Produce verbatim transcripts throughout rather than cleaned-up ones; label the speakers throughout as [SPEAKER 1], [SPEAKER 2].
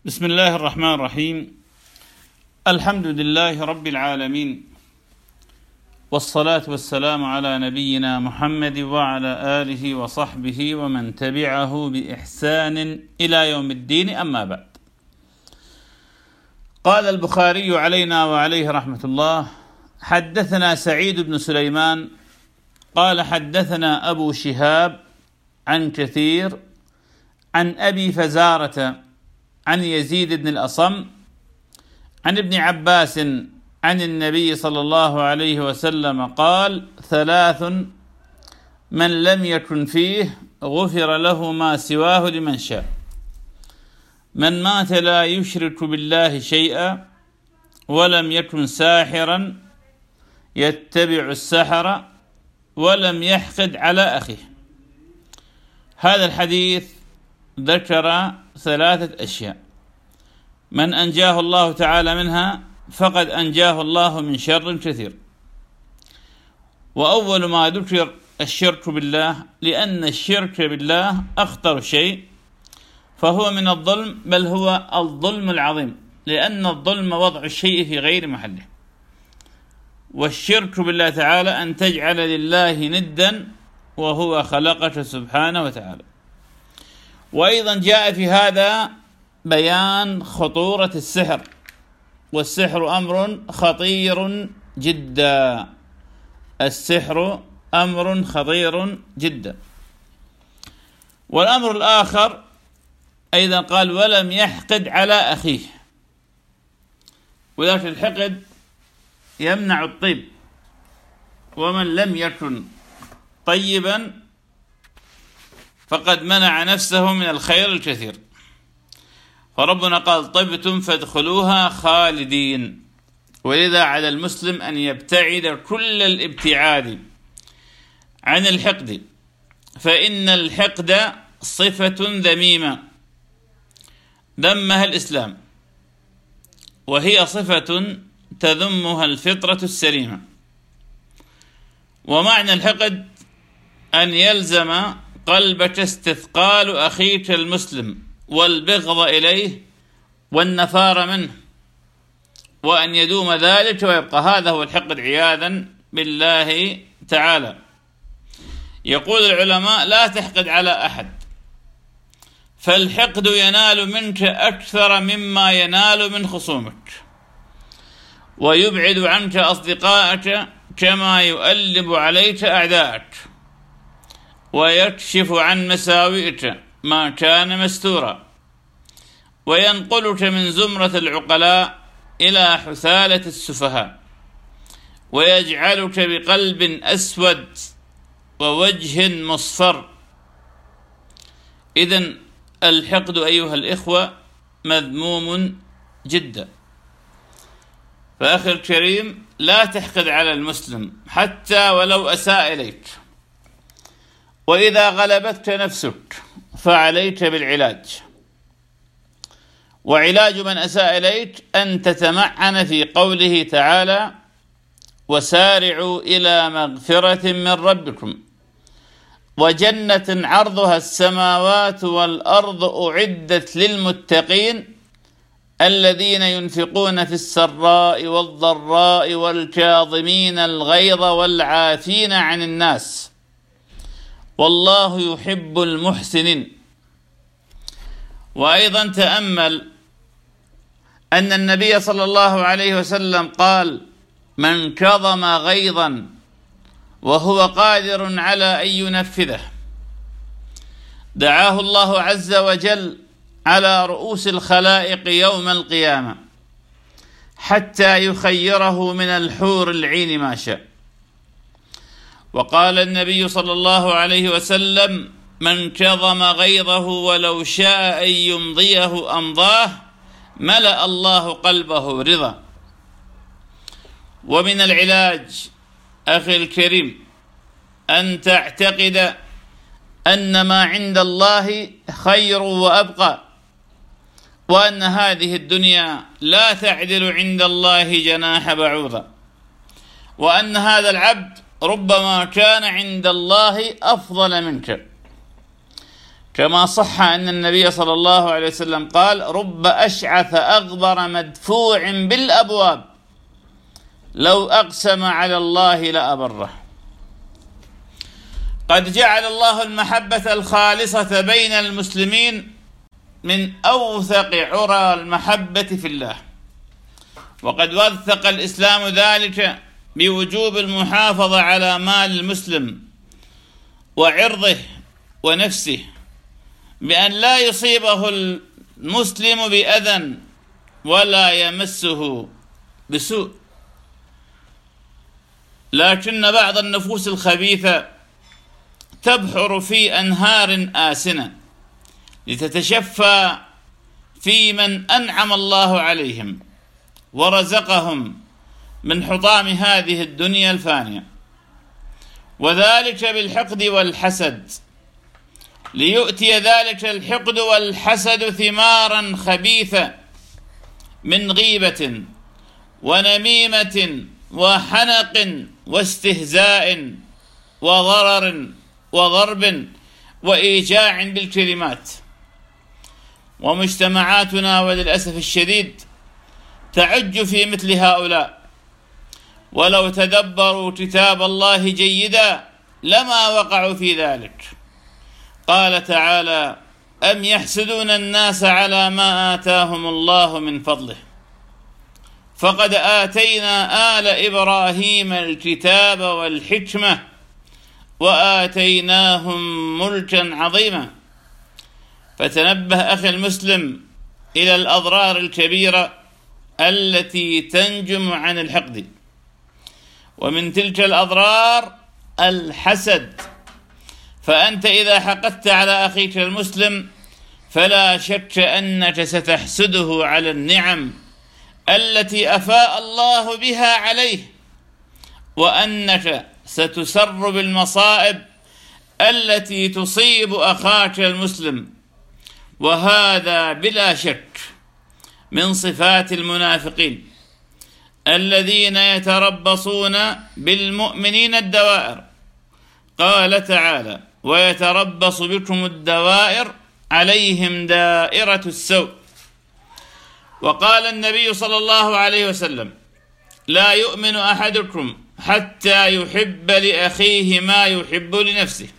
[SPEAKER 1] بسم الله الرحمن الرحيم. الحمد لله رب العالمين، والصلاة والسلام على نبينا محمد وعلى آله وصحبه ومن تبعه بإحسان إلى يوم الدين، أما بعد. قال البخاري علينا وعليه رحمة الله: حدثنا سعيد بن سليمان قال حدثنا أبو شهاب عن كثير عن أبي فزارة عن يزيد بن الأصم عن ابن عباس عن النبي صلى الله عليه وسلم قال: ثلاث من لم يكن فيه غفر له ما سواه لمن شاء: من مات لا يشرك بالله شيئا، ولم يكن ساحرا يتبع السحر، ولم يحقد على أخيه. هذا الحديث ذكر ثلاثة أشياء، من أنجاه الله تعالى منها فقد أنجاه الله من شر كثير. وأول ما ذكر الشرك بالله، لأن الشرك بالله أخطر شيء، فهو من الظلم، بل هو الظلم العظيم، لأن الظلم وضع الشيء في غير محله. والشرك بالله تعالى أن تجعل لله ندا وهو خلقك سبحانه وتعالى. وأيضا جاء في هذا بيان خطورة السحر، والسحر أمر خطير جدا، السحر أمر خطير جدا. والأمر الآخر أيضا قال: ولم يحقد على أخيه، ولكن الحقد يمنع الطيب، ومن لم يكن طيبا فقد منع نفسه من الخير الكثير. فربنا قال: طبتم فادخلوها خالدين. ولذا على المسلم أن يبتعد كل الابتعاد عن الحقد، فإن الحقد صفة ذميمة ذمها الإسلام، وهي صفة تذمها الفطرة السليمة. ومعنى الحقد أن يلزم قلبك استثقال أخيك المسلم والبغض إليه والنفار منه، وأن يدوم ذلك ويبقى. هذا هو الحقد عياذا بالله تعالى. يقول العلماء: لا تحقد على أحد، فالحقد ينال منك أكثر مما ينال من خصومك، ويبعد عنك أصدقائك كما يؤلب عليك أعداءك، ويكشف عن مساوئك ما كان مستورا، وينقلك من زمرة العقلاء إلى حثالة السفهاء، ويجعلك بقلب أسود ووجه مصفر. إذن الحقد أيها الإخوة مذموم جدا. فأخي الكريم، لا تحقد على المسلم حتى ولو أساء إليك. وإذا غلبتك نفسك فعليك بالعلاج، وعلاج من أساء إليك أن تتمعن في قوله تعالى: وسارعوا إلى مغفرة من ربكم وجنة عرضها السماوات والأرض أعدت للمتقين الذين ينفقون في السراء والضراء والكاظمين الغيظ والعافين عن الناس والله يحب المحسنين. وأيضا تأمل أن النبي صلى الله عليه وسلم قال: من كظم غيظا وهو قادر على أن ينفذه دعاه الله عز وجل على رؤوس الخلائق يوم القيامة حتى يخيره من الحور العين ما شاء. وقال النبي صلى الله عليه وسلم: من كظم غيظه ولو شاء أن يمضيه أمضاه ملأ الله قلبه رضا. ومن العلاج أخي الكريم أن تعتقد أن ما عند الله خير وأبقى، وأن هذه الدنيا لا تعدل عند الله جناح بعوضة، وأن هذا العبد ربما كان عند الله أفضل منك. كما صح أن النبي صلى الله عليه وسلم قال: رب أشعث أغبر مدفوع بالأبواب لو أقسم على الله لأبره. قد جعل الله المحبة الخالصة بين المسلمين من أوثق عرى المحبة في الله، وقد وثق الإسلام ذلك بوجوب المحافظة على مال المسلم وعرضه ونفسه، بأن لا يصيبه المسلم بأذى ولا يمسه بسوء. لكن بعض النفوس الخبيثة تبحر في أنهار آسنة لتتشفى في من أنعم الله عليهم ورزقهم من حطام هذه الدنيا الفانية، وذلك بالحقد والحسد، ليؤتي ذلك الحقد والحسد ثمارا خبيثة من غيبة ونميمة وحنق واستهزاء وضرر وضرب وإيجاع بالكلمات. ومجتمعاتنا وللأسف الشديد تعج في مثل هؤلاء، ولو تدبروا كتاب الله جيدا لما وقعوا في ذلك. قال تعالى: أم يحسدون الناس على ما آتاهم الله من فضله فقد آتينا آل إبراهيم الكتاب والحكمة وآتيناهم ملكا عظيما. فتنبه أخي المسلم إلى الأضرار الكبيرة التي تنجم عن الحقد، ومن تلك الأضرار الحسد. فأنت إذا حقدت على أخيك المسلم فلا شك أنك ستحسده على النعم التي أفاء الله بها عليه، وأنك ستسر بالمصائب التي تصيب أخاك المسلم. وهذا بلا شك من صفات المنافقين الذين يتربصون بالمؤمنين الدوائر. قال تعالى: ويتربص بكم الدوائر عليهم دائرة السوء. وقال النبي صلى الله عليه وسلم: لا يؤمن أحدكم حتى يحب لأخيه ما يحب لنفسه.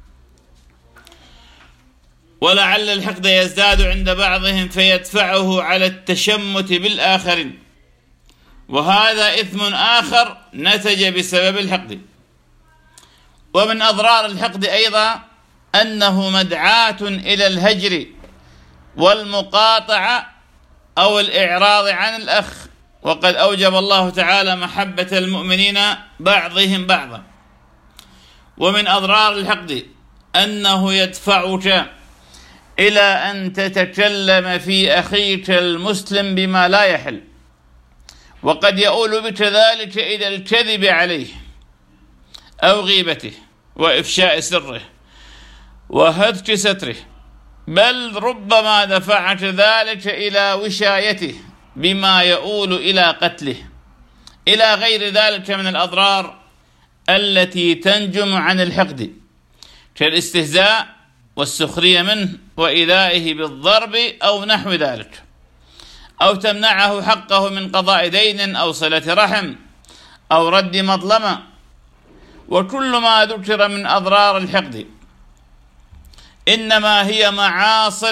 [SPEAKER 1] ولعل الحقد يزداد عند بعضهم فيدفعه على التشمت بالآخرين، وهذا إثم آخر نتج بسبب الحقد. ومن أضرار الحقد أيضا أنه مدعاة إلى الهجر والمقاطعة أو الإعراض عن الأخ، وقد أوجب الله تعالى محبة المؤمنين بعضهم بعضا. ومن أضرار الحقد أنه يدفعك إلى أن تتكلم في أخيك المسلم بما لا يحل، وقد يؤول بك ذلك إلى الكذب عليه أو غيبته وإفشاء سره وهتك ستره، بل ربما دفعك ذلك إلى وشايته بما يؤول إلى قتله، إلى غير ذلك من الأضرار التي تنجم عن الحقد، كالاستهزاء والسخرية منه وإيذائه بالضرب أو نحو ذلك، أو تمنعه حقه من قضاء دين أو صلة رحم أو رد مظلمة. وكل ما ذكر من أضرار الحقد إنما هي معاص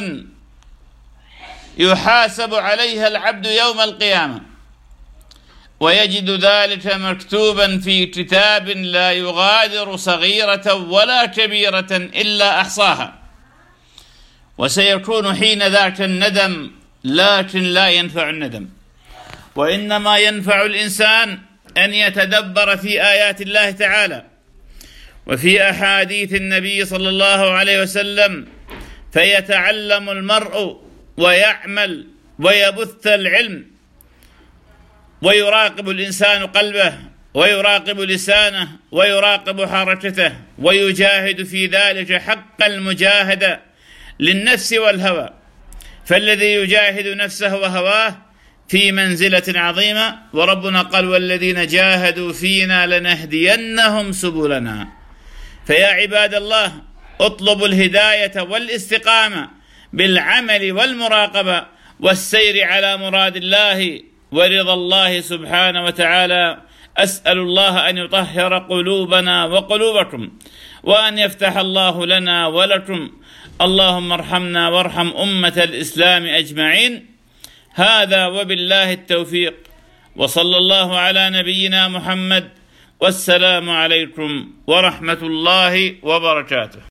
[SPEAKER 1] يحاسب عليها العبد يوم القيامة، ويجد ذلك مكتوبا في كتاب لا يغادر صغيرة ولا كبيرة إلا أحصاها. وسيكون حين ذاك الندم، لكن لا ينفع الندم، وإنما ينفع الإنسان أن يتدبر في آيات الله تعالى وفي أحاديث النبي صلى الله عليه وسلم، فيتعلم المرء ويعمل ويبث العلم، ويراقب الإنسان قلبه ويراقب لسانه ويراقب حركته، ويجاهد في ذلك حق المجاهدة للنفس والهوى. فالذي يجاهد نفسه وهواه في منزلة عظيمة، وربنا قال: والذين جاهدوا فينا لنهدينهم سبلنا. فيا عباد الله، اطلبوا الهداية والاستقامة بالعمل والمراقبة والسير على مراد الله ورضا الله سبحانه وتعالى. أسأل الله أن يطهر قلوبنا وقلوبكم، وأن يفتح الله لنا ولكم. اللهم ارحمنا وارحم أمة الإسلام أجمعين. هذا وبالله التوفيق، وصلى الله على نبينا محمد، والسلام عليكم ورحمة الله وبركاته.